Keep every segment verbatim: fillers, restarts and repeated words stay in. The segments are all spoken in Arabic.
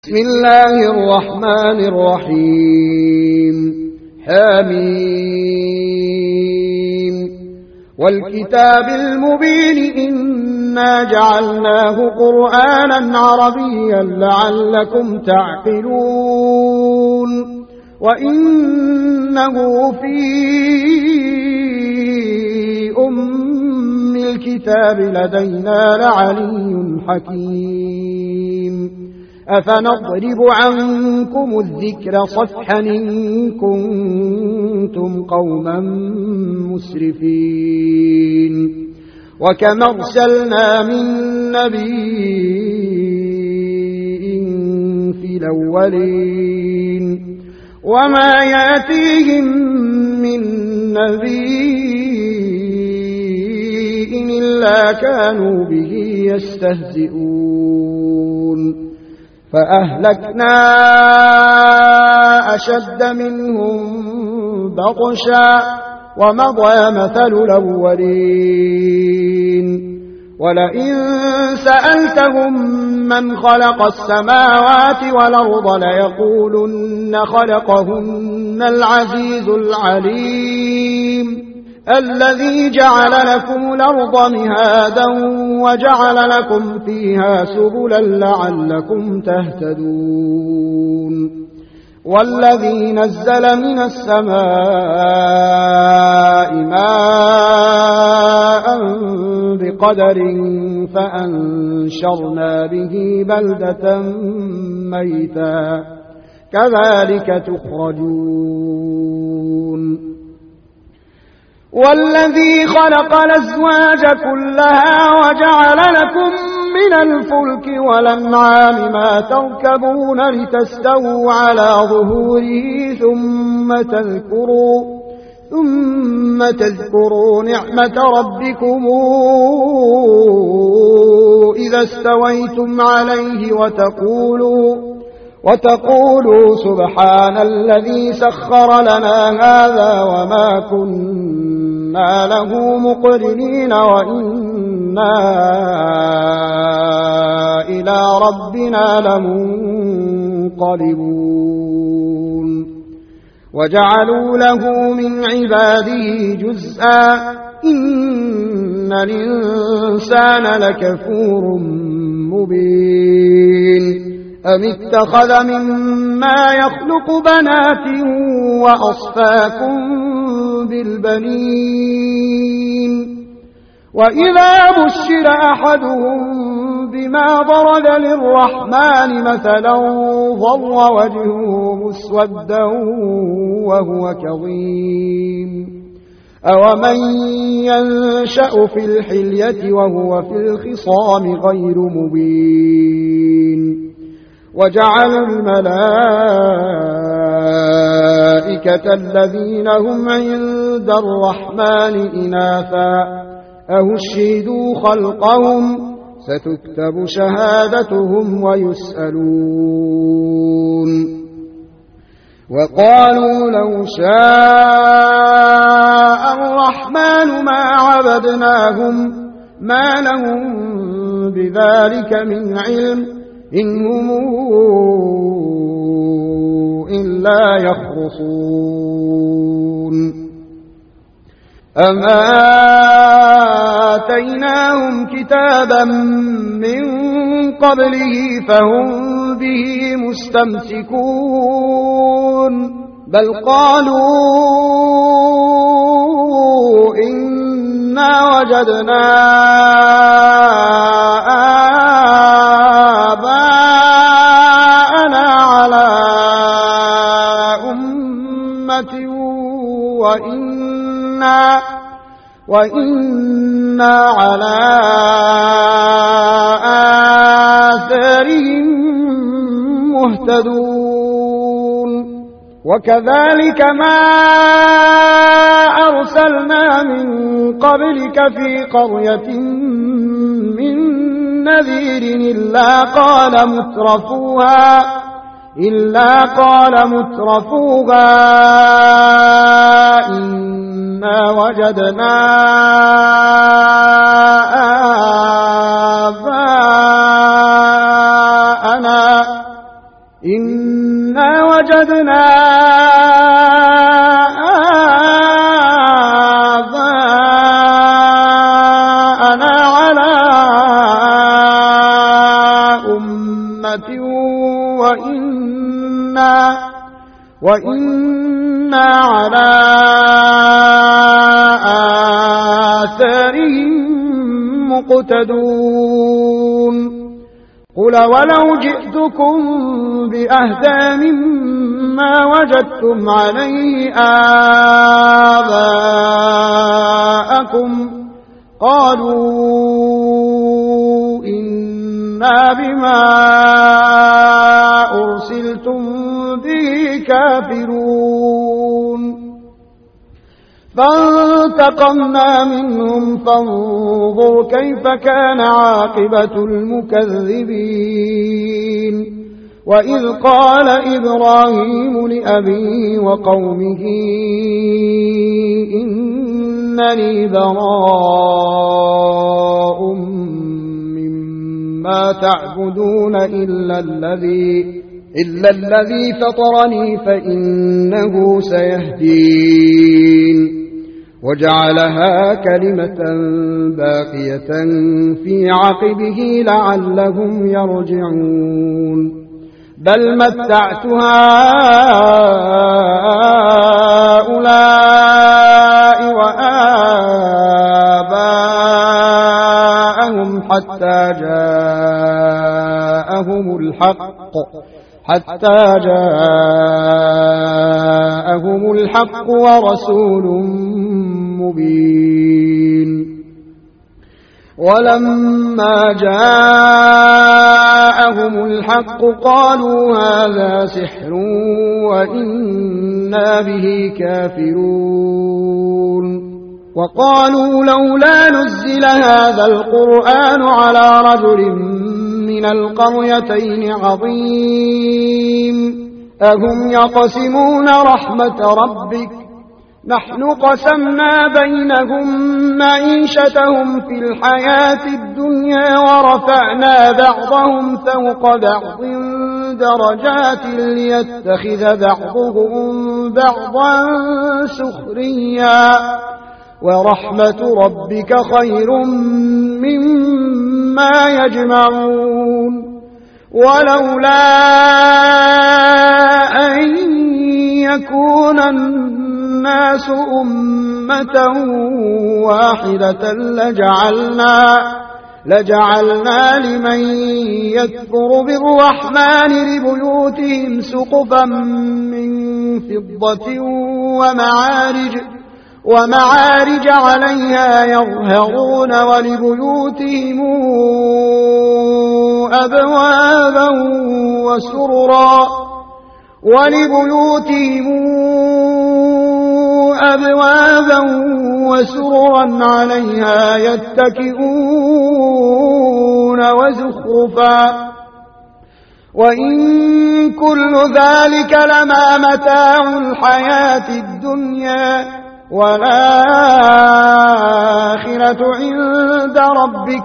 بسم الله الرحمن الرحيم حميم والكتاب المبين إنا جعلناه قرآنا عربيا لعلكم تعقلون وإنه في أم الكتاب لدينا لعلي حكيم أفنضرب عنكم الذكر صفحا إن كنتم قوما مسرفين وكم أرسلنا من نبي في الأولين وما يأتيهم من نبي إلا كانوا به يستهزئون فأهلكنا أشد منهم بطشا ومضى مثل الأولين ولئن سألتهم من خلق السماوات والأرض ليقولن خلقهن العزيز العليم الذي جعل لكم الأرض مهادا وجعل لكم فيها سبلا لعلكم تهتدون والذي نزل من السماء ماء بقدر فأنشرنا به بلدة ميتا كذلك تخرجون والذي خلق الأزواج كلها وجعل لكم من الفلك والأنعام ما تركبون لتستووا على ظهوره ثم تذكروا ثم تذكروا نعمة ربكم إذا استويتم عليه وتقولوا وتقولوا سبحان الذي سخر لنا هذا وما كنا له مقرنين وإنا إلى ربنا لمنقلبون وجعلوا له من عباده جزءا إن الإنسان لكفور مبين أم اتخذ مما يخلق بنات وأصفاكم بالبنين وإذا بشر أحدهم بما ضرب للرحمن مثلا ظل وجهه مسودا وهو كظيم أومن ينشأ في الحلية وهو في الخصام غير مبين وجعلوا الملائكة الذين هم عند الرحمن إناثا أهشهدوا خلقهم ستكتب شهادتهم ويسألون وقالوا لو شاء الرحمن ما عبدناهم ما لهم بذلك من علم إن هم إلا يخرصون أم آتيناهم كتابا من قبله فهم به مستمسكون بل قالوا إنا وجدنا آباءنا على أمة وإنا وإنا على آثارهم مهتدون وكذلك ما أرسلنا من قبلك في قرية من نذير إلا قال مترفوها إلا قال مترفوها إنا وجدنا آباءنا إنا وجدنا آباءنا على أمة وإنا, وإنا على آثارهم مقتدون قل ولو جئتكم بأهدى مما وجدتم عليه آباءكم قالوا إنا بما أرسلتم به كافرون فانتقمنا منهم فانظر كيف كان عاقبة المكذبين وإذ قال إبراهيم لأبيه وقومه إنني براء مما تعبدون إلا الذي إلا الذي فطرني فإنه سيهدين وجعلها كلمة باقية في عقبه لعلهم يرجعون بل متعت هؤلاء وآباءهم حتى جاءهم الحق حتى جاءهم الحق ورسول مبين ولما جاءهم الحق قالوا هذا سحر وإنا به كافرون وقالوا لولا نزل هذا القرآن على رجل من القريتين عظيم أهم يقسمون رحمة ربك نحن قسمنا بينهم معيشتهم في الحياة الدنيا ورفعنا بعضهم فوق بعض درجات ليتخذ بعضهم بعضا سخريا ورحمة ربك خير مما يجمعون ولولا أن يكون الناس أمة واحدة لجعلنا, لجعلنا لمن يكفر بالرحمن لبيوتهم سقفا من فضة ومعارج ومعارج عليها يظهرون ولبيوتهم أبوابا وسررا ولبيوتهم أبوابا وسررا عليها يتكئون وزخرفا وإن كل ذلك لما متاع الحياة الدنيا والآخرة عند ربك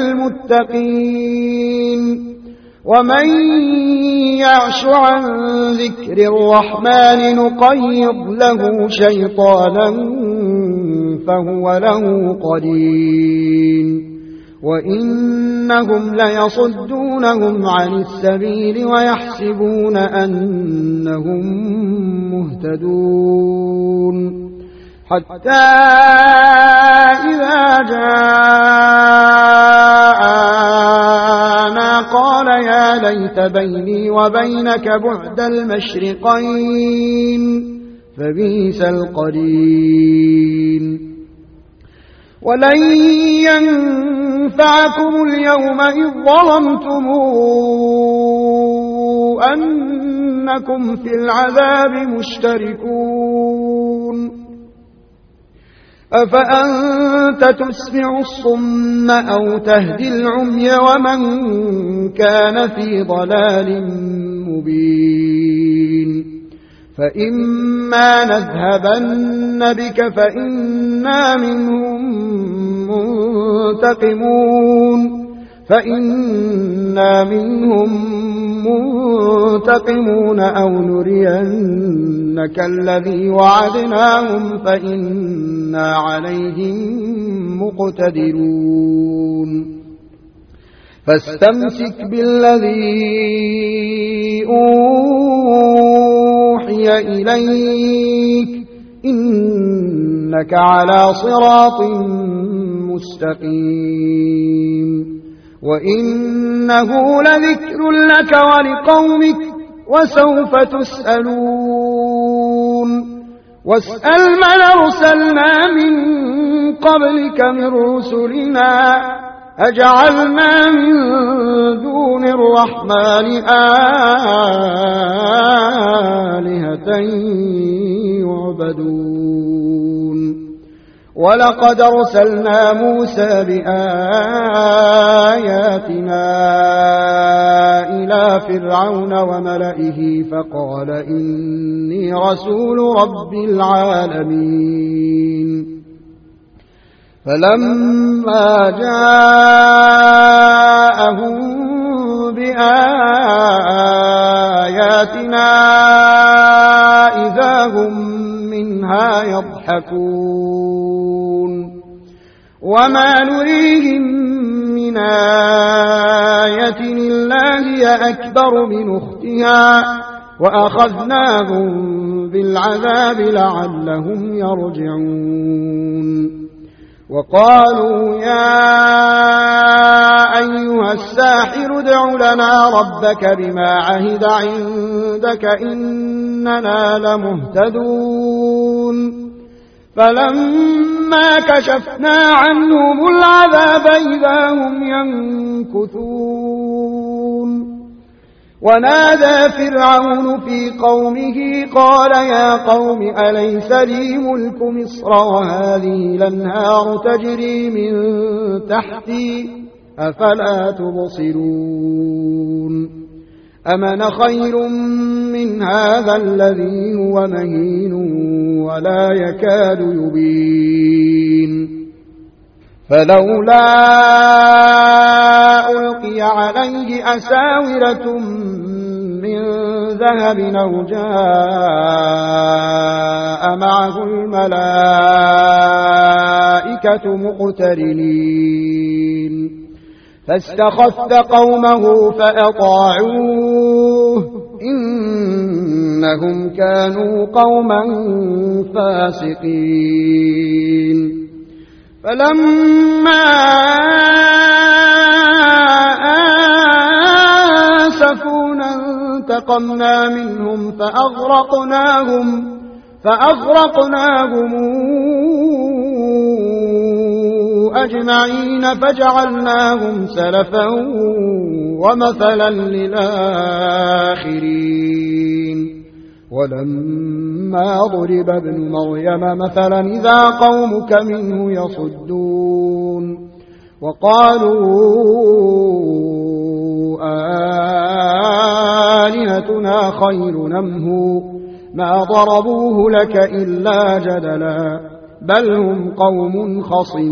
للمتقين ومن يعش عن ذكر الرحمن نقيض له شيطانا فهو له قرين وإنهم ليصدونهم عن السبيل ويحسبون أنهم مهتدون حتى إذا جاءنا قال يا ليت بيني وبينك بعد المشرقين فبئس القرين ولن ينفعكم اليوم إذ ظلمتم أنكم في العذاب مشتركون أفأنت تسمع الصم أو تهدي العمي ومن كان في ضلال مبين فإما نذهبن بك فإنا منهم منتقمون فإنا منهم منتقمون أو نرينك الذي وعدناهم فإنا عليهم مقتدرون فاستمسك بالذي أوحي إليك إنك على صراط مستقيم وإنه لذكر لك ولقومك وسوف تسألون واسأل من أرسلنا من قبلك من رسلنا أجعلنا من دون الرحمن آلهة يعبدون ولقد أرسلنا موسى بآياتنا إلى فرعون وملئه فقال إني رسول رب العالمين فلما جاءهم بآياتنا إذا هم منها يضحكون وما نريهم من آية إلا هي أكبر من أختها وأخذناهم بالعذاب لعلهم يرجعون وقالوا يا أيها الساحر ادع لنا ربك بما عهد عندك إننا لمهتدون فلما كشفنا عنهم العذاب إذا هم ينكثون ونادى فرعون في قومه قال يا قوم أليس لي ملك مصر وهذه الأنهار تجري من تحتي أفلا تبصرون أمن خير من هذا الذي هو مهين ولا يكاد يبين فلولا ألقي عليه أساورة من ذهب أو جاء معه الملائكة مقترنين فاستخف قومه فأطاعوه إنهم كانوا قوما فاسقين فلما آسفونا انتقمنا منهم فأغرقناهم فأغرقناهم أجمعين فجعلناهم سلفا ومثلا للآخرين ولما ضرب ابن مريم مثلا إذا قومك منه يصدون وقالوا آلهتنا خير نمه ما ضربوه لك إلا جدلا بل هم قوم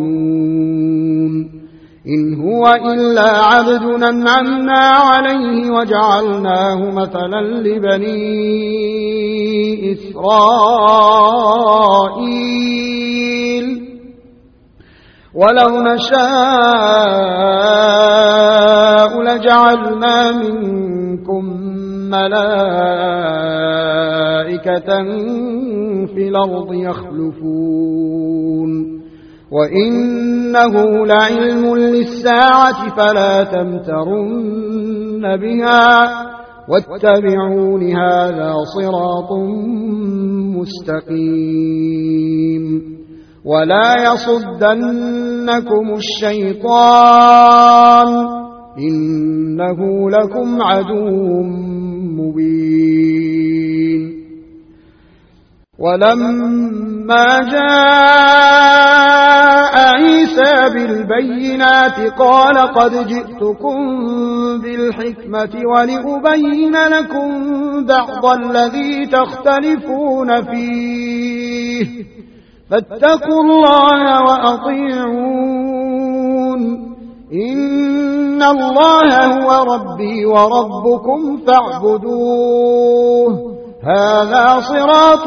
خصمون إن هو إلا عبد أنعمنا عليه وجعلناه مثلا لبني إسرائيل ولو نشاء لجعلنا منكم ملائكة في الأرض يخلفون وإنه لعلم للساعة فلا تمترن بها واتبعون هذا صراط مستقيم ولا يصدنكم الشيطان إنه لكم عدو مبين ولما جاء عيسى بالبينات قال قد جئتكم بالحكمة ولأبين لكم بعض الذي تختلفون فيه فاتقوا الله وأطيعون إن الله هو ربي وربكم فاعبدوه هذا صراط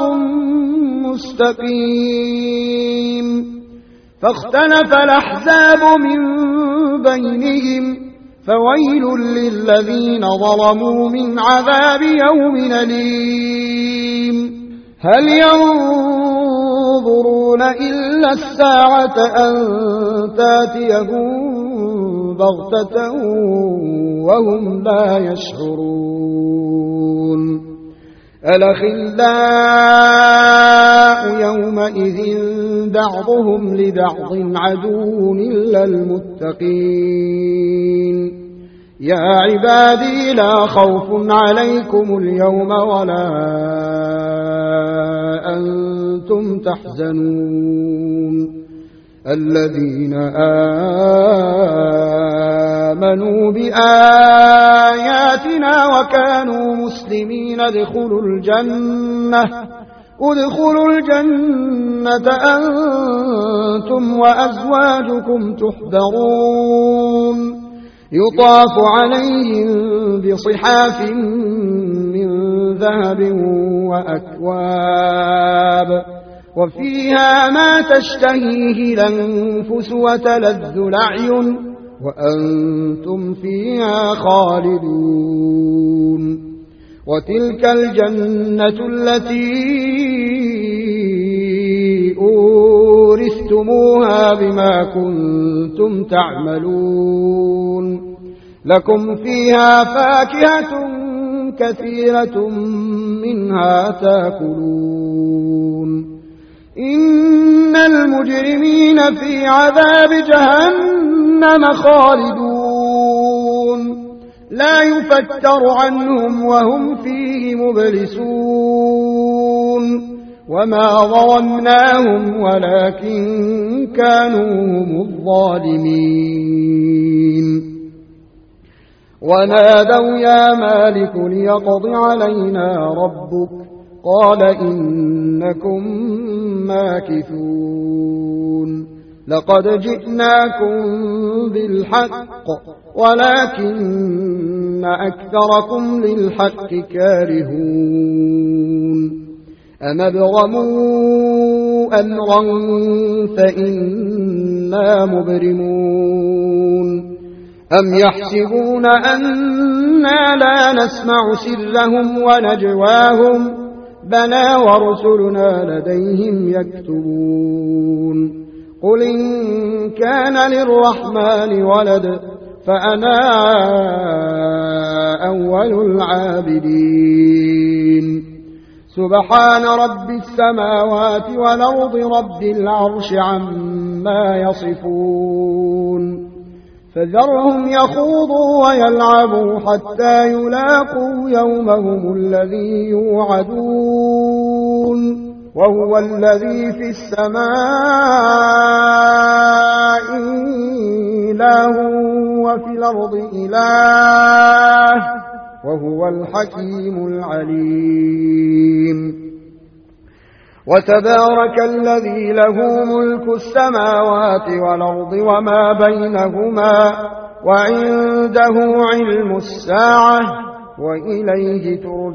مستقيم فاختلف الأحزاب من بينهم فويل للذين ظلموا من عذاب يوم أليم هل ينظرون إلا الساعة أن تاتيهم بغتة وهم لا يشعرون الأخلاء يومئذ بعضهم لبعض عدو إلا المتقين يا عبادي لا خوف عليكم اليوم ولا أنتم تحزنون الذين آمنوا بآياتنا وكانوا مسلمين ادخلوا الجنة ادخلوا الجنة أنتم وأزواجكم تحبرون يطاف عليهم بصحاف من ذهب وأكواب وفيها ما تشتهيه الأنفس وتلذ الأعين وأنتم فيها خالدون وتلك الجنة التي أورثتموها بما كنتم تعملون لكم فيها فاكهة كثيرة منها تاكلون إن المجرمين في عذاب جهنم خالدون لا يفتر عنهم وهم فيه مبلسون وما ظلمناهم ولكن كانوا هم الظالمين ونادوا يا مالك ليقض علينا ربك قال إنكم ماكثون لقد جئناكم بالحق ولكن أكثركم للحق كارهون أم ابرموا أمرا فإنا مبرمون أم يحسبون أنا لا نسمع سرهم ونجواهم بلى ورسلنا لديهم يكتبون قل إن كان للرحمن ولد فأنا أول العابدين سبحان رب السماوات والأرض رب العرش عما يصفون فذرهم يخوضوا ويلعبوا حتى يلاقوا يومهم الذي يوعدون وهو الذي في السماء إله وفي الأرض إله وهو الحكيم العليم وتبارك الذي له ملك السماوات والأرض وما بينهما وعنده علم الساعة وإليه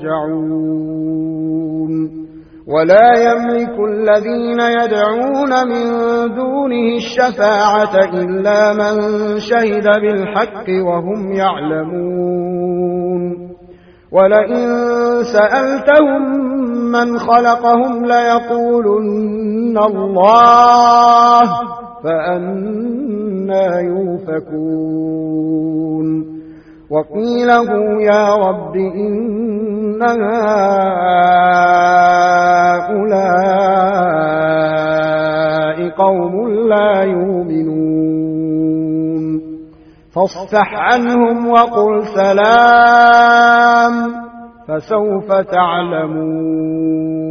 ترجعون ولا يملك الذين يدعون من دونه الشفاعة إلا من شهد بالحق وهم يعلمون ولئن سألتهم من خلقهم ليقولن الله فأنى يؤفكون وقيله يا رب إن هؤلاء قوم لا يؤمنون فاصفح عنهم وقل سلام فسوف تعلمون